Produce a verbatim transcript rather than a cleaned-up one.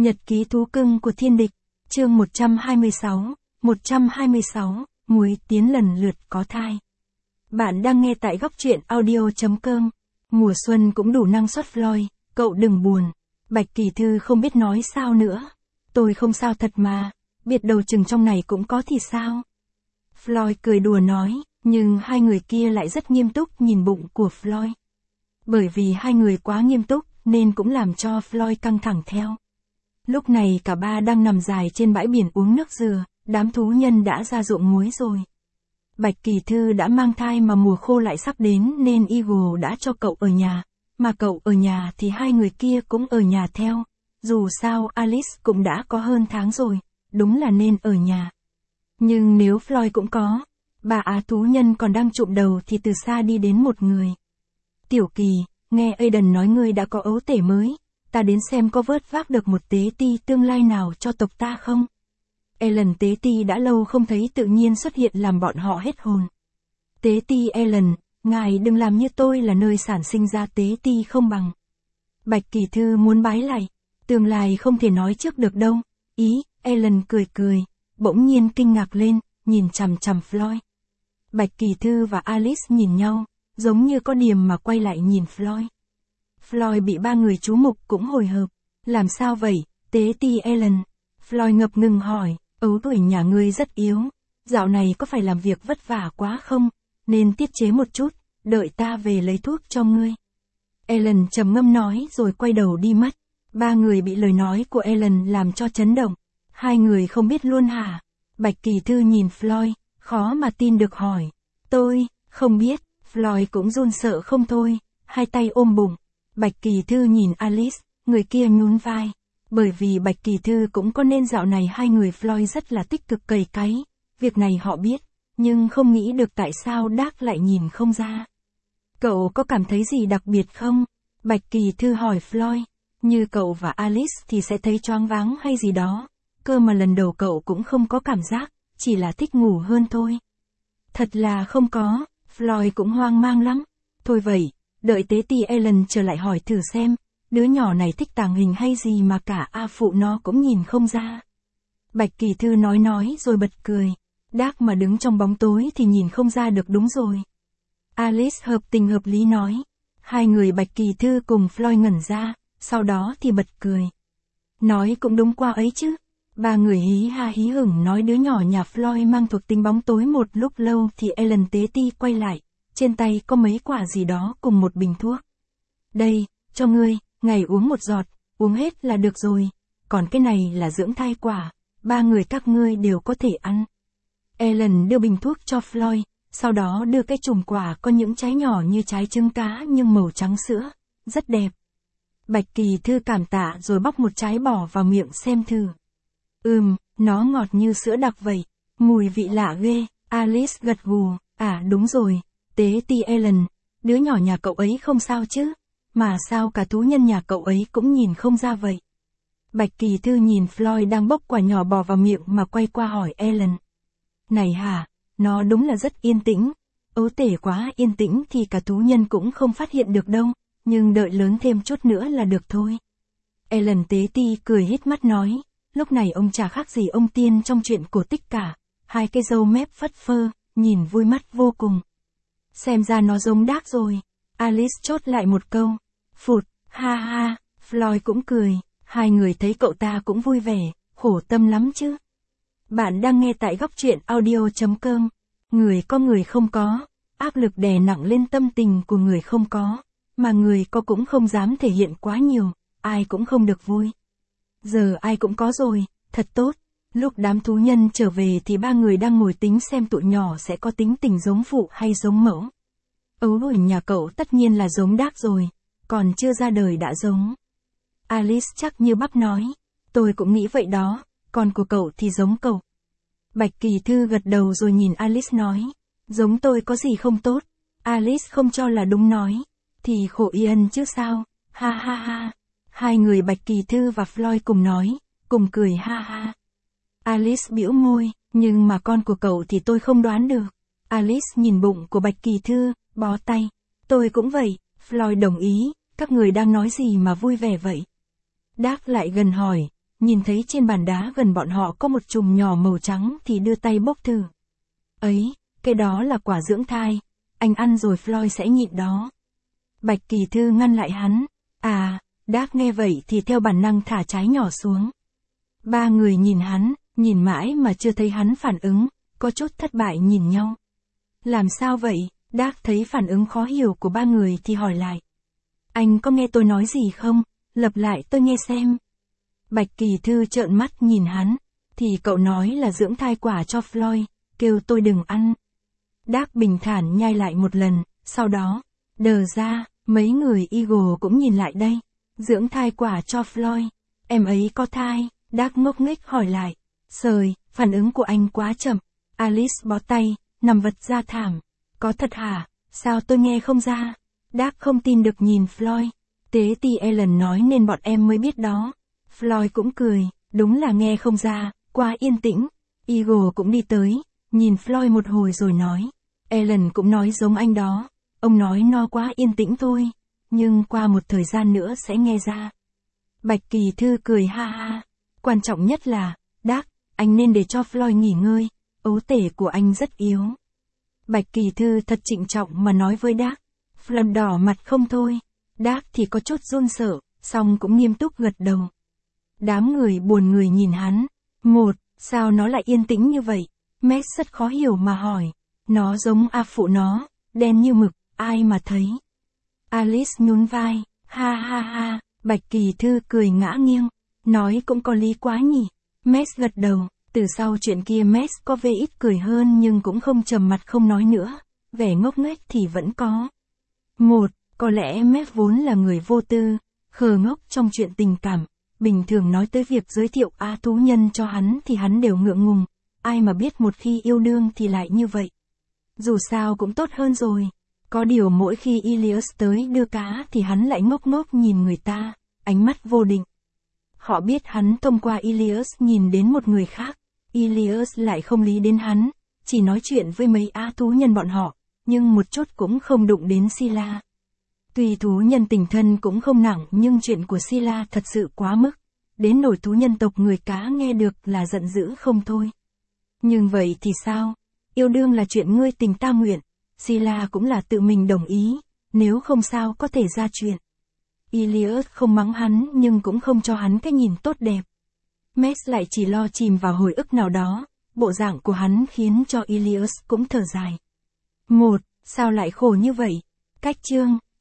Nhật ký thú cưng của thiên địch, chương một trăm hai mươi sáu, một trăm hai mươi sáu, muối tiến lần lượt có thai. Bạn đang nghe tại góc truyện audio chấm com. Mùa xuân cũng đủ năng suất Floyd, cậu đừng buồn. Bạch Kỳ Thư không biết nói sao nữa. Tôi không sao thật mà, biết đầu chừng trong này cũng có thì sao. Floyd cười đùa nói, nhưng hai người kia lại rất nghiêm túc nhìn bụng của Floyd. Bởi vì hai người quá nghiêm túc, nên cũng làm cho Floyd căng thẳng theo. Lúc này cả ba đang nằm dài trên bãi biển uống nước dừa, đám thú nhân đã ra ruộng muối rồi. Bạch Kỳ Thư đã mang thai mà mùa khô lại sắp đến nên Eagle đã cho cậu ở nhà, mà cậu ở nhà thì hai người kia cũng ở nhà theo. Dù sao Alice cũng đã có hơn tháng rồi, đúng là nên ở nhà. Nhưng nếu Floyd cũng có, bà á thú nhân còn đang trụm đầu thì từ xa đi đến một người. Tiểu Kỳ, nghe Aiden nói ngươi đã có ấu tể mới, ta đến xem có vớt vác được một tế ti tương lai nào cho tộc ta không? Ellen tế ti đã lâu không thấy tự nhiên xuất hiện làm bọn họ hết hồn. Tế ti Ellen, ngài đừng làm như tôi là nơi sản sinh ra tế ti không bằng. Bạch Kỳ Thư muốn bái lại, tương lai không thể nói trước được đâu. Ý, Ellen cười cười, bỗng nhiên kinh ngạc lên, nhìn chằm chằm Floyd. Bạch Kỳ Thư và Alice nhìn nhau, giống như có điềm mà quay lại nhìn Floyd. Floyd bị ba người chú mục cũng hồi hộp. Làm sao vậy, tế ti Ellen? Floyd ngập ngừng hỏi, ấu tuổi nhà ngươi rất yếu. Dạo này có phải làm việc vất vả quá không? Nên tiết chế một chút, đợi ta về lấy thuốc cho ngươi. Ellen trầm ngâm nói rồi quay đầu đi mất. Ba người bị lời nói của Ellen làm cho chấn động. Hai người không biết luôn hả? Bạch Kỳ Thư nhìn Floyd, khó mà tin được hỏi. Tôi, không biết. Floyd cũng run sợ không thôi, hai tay ôm bụng. Bạch Kỳ Thư nhìn Alice, người kia nhún vai. Bởi vì Bạch Kỳ Thư cũng có nên dạo này hai người Floyd rất là tích cực cày cấy. Việc này họ biết, nhưng không nghĩ được tại sao Đác lại nhìn không ra. Cậu có cảm thấy gì đặc biệt không? Bạch Kỳ Thư hỏi Floyd. Như cậu và Alice thì sẽ thấy choáng váng hay gì đó. Cơ mà lần đầu cậu cũng không có cảm giác, chỉ là thích ngủ hơn thôi. Thật là không có, Floyd cũng hoang mang lắm. Thôi vậy, đợi tế ti Ellen trở lại hỏi thử xem, đứa nhỏ này thích tàng hình hay gì mà cả A phụ nó cũng nhìn không ra. Bạch Kỳ Thư nói nói rồi bật cười. Đác mà đứng trong bóng tối thì nhìn không ra được đúng rồi. Alice hợp tình hợp lý nói. Hai người Bạch Kỳ Thư cùng Floyd ngẩn ra, sau đó thì bật cười. Nói cũng đúng qua ấy chứ. Ba người hí ha hí hửng nói đứa nhỏ nhà Floyd mang thuộc tính bóng tối một lúc lâu thì Ellen tế ti quay lại. Trên tay có mấy quả gì đó cùng một bình thuốc. Đây, cho ngươi, ngày uống một giọt, uống hết là được rồi. Còn cái này là dưỡng thai quả, ba người các ngươi đều có thể ăn. Ellen đưa bình thuốc cho Floyd, sau đó đưa cái chùm quả có những trái nhỏ như trái trứng cá nhưng màu trắng sữa, rất đẹp. Bạch Kỳ Thư cảm tạ rồi bóc một trái bỏ vào miệng xem thử. Ừm, nó ngọt như sữa đặc vậy, mùi vị lạ ghê. Alice gật gù, à đúng rồi. Tế ti Ellen, đứa nhỏ nhà cậu ấy không sao chứ? Mà sao cả thú nhân nhà cậu ấy cũng nhìn không ra vậy? Bạch Kỳ Thư nhìn Floyd đang bốc quả nhỏ bò vào miệng mà quay qua hỏi Ellen. Này hả, nó đúng là rất yên tĩnh. Ấu tể quá yên tĩnh thì cả thú nhân cũng không phát hiện được đâu, nhưng đợi lớn thêm chút nữa là được thôi. Ellen tế ti cười hít mắt nói, lúc này ông chả khác gì ông tiên trong chuyện cổ tích cả. Hai cái râu mép phất phơ, nhìn vui mắt vô cùng. Xem ra nó giống Đác rồi. Alice chốt lại một câu. Phụt, ha ha, Floyd cũng cười. Hai người thấy cậu ta cũng vui vẻ, khổ tâm lắm chứ. Bạn đang nghe tại góc truyện audio chấm com. Người có người không có, áp lực đè nặng lên tâm tình của người không có, mà người có cũng không dám thể hiện quá nhiều, ai cũng không được vui. Giờ ai cũng có rồi, thật tốt. Lúc đám thú nhân trở về thì ba người đang ngồi tính xem tụi nhỏ sẽ có tính tình giống phụ hay giống mẫu. Ấu tuổi nhà cậu tất nhiên là giống Đác rồi, còn chưa ra đời đã giống. Alice chắc như bắp nói, tôi cũng nghĩ vậy đó, còn của cậu thì giống cậu. Bạch Kỳ Thư gật đầu rồi nhìn Alice nói, giống tôi có gì không tốt. Alice không cho là đúng nói, thì khổ Ian chứ sao, ha ha ha. Hai người Bạch Kỳ Thư và Floyd cùng nói, cùng cười ha ha. Alice bĩu môi, nhưng mà con của cậu thì tôi không đoán được. Alice nhìn bụng của Bạch Kỳ Thư, bó tay. Tôi cũng vậy, Floyd đồng ý, các người đang nói gì mà vui vẻ vậy? Đác lại gần hỏi, nhìn thấy trên bàn đá gần bọn họ có một chùm nhỏ màu trắng thì đưa tay bốc thử. Ấy, cái đó là quả dưỡng thai, anh ăn rồi Floyd sẽ nhịn đó. Bạch Kỳ Thư ngăn lại hắn. À, Đác nghe vậy thì theo bản năng thả trái nhỏ xuống. Ba người nhìn hắn, nhìn mãi mà chưa thấy hắn phản ứng, có chút thất bại nhìn nhau. Làm sao vậy? Đác thấy phản ứng khó hiểu của ba người thì hỏi lại. Anh có nghe tôi nói gì không? Lặp lại tôi nghe xem. Bạch Kỳ Thư trợn mắt nhìn hắn, thì cậu nói là dưỡng thai quả cho Floyd, kêu tôi đừng ăn. Đác bình thản nhai lại một lần, sau đó, đờ ra, mấy người Eagle cũng nhìn lại đây. Dưỡng thai quả cho Floyd, em ấy có thai, Đác ngốc nghếch hỏi lại. Sời, phản ứng của anh quá chậm. Alice bó tay, nằm vật ra thảm. Có thật hả? Sao tôi nghe không ra? Đác không tin được nhìn Floyd. Tế ti Ellen nói nên bọn em mới biết đó. Floyd cũng cười, đúng là nghe không ra, quá yên tĩnh. Eagle cũng đi tới, nhìn Floyd một hồi rồi nói. Ellen cũng nói giống anh đó. Ông nói nó quá yên tĩnh thôi, nhưng qua một thời gian nữa sẽ nghe ra. Bạch Kỳ Thư cười ha ha. Quan trọng nhất là, Đác, anh nên để cho Floyd nghỉ ngơi, ấu tể của anh rất yếu. Bạch Kỳ Thư thật trịnh trọng mà nói với Đác. Floyd đỏ mặt không thôi. Đác thì có chút run sợ, song cũng nghiêm túc gật đầu. Đám người buồn người nhìn hắn. Một, sao nó lại yên tĩnh như vậy? Max rất khó hiểu mà hỏi. Nó giống A phụ nó, đen như mực, ai mà thấy. Alice nhún vai, ha ha ha, Bạch Kỳ Thư cười ngã nghiêng. Nói cũng có lý quá nhỉ. Max gật đầu, từ sau chuyện kia Max có vẻ ít cười hơn nhưng cũng không trầm mặt không nói nữa. Vẻ ngốc nghếch thì vẫn có. Một, có lẽ Max vốn là người vô tư, khờ ngốc trong chuyện tình cảm. Bình thường nói tới việc giới thiệu A thú nhân cho hắn thì hắn đều ngượng ngùng. Ai mà biết một khi yêu đương thì lại như vậy. Dù sao cũng tốt hơn rồi. Có điều mỗi khi Ilias tới đưa cá thì hắn lại ngốc ngốc nhìn người ta, ánh mắt vô định. Họ biết hắn thông qua Ilias nhìn đến một người khác. Ilias lại không lý đến hắn, chỉ nói chuyện với mấy á thú nhân bọn họ, nhưng một chút cũng không đụng đến Sila. Tuy thú nhân tình thân cũng không nặng nhưng chuyện của Sila thật sự quá mức. Đến nỗi thú nhân tộc người cá nghe được là giận dữ không thôi. Nhưng vậy thì sao? Yêu đương là chuyện ngươi tình ta nguyện. Sila cũng là tự mình đồng ý, nếu không sao có thể ra chuyện. Ilias không mắng hắn nhưng cũng không cho hắn cái nhìn tốt đẹp. Max lại chỉ lo chìm vào hồi ức nào đó, bộ dạng của hắn khiến cho Ilias cũng thở dài. Một, sao lại khổ như vậy? Cách chương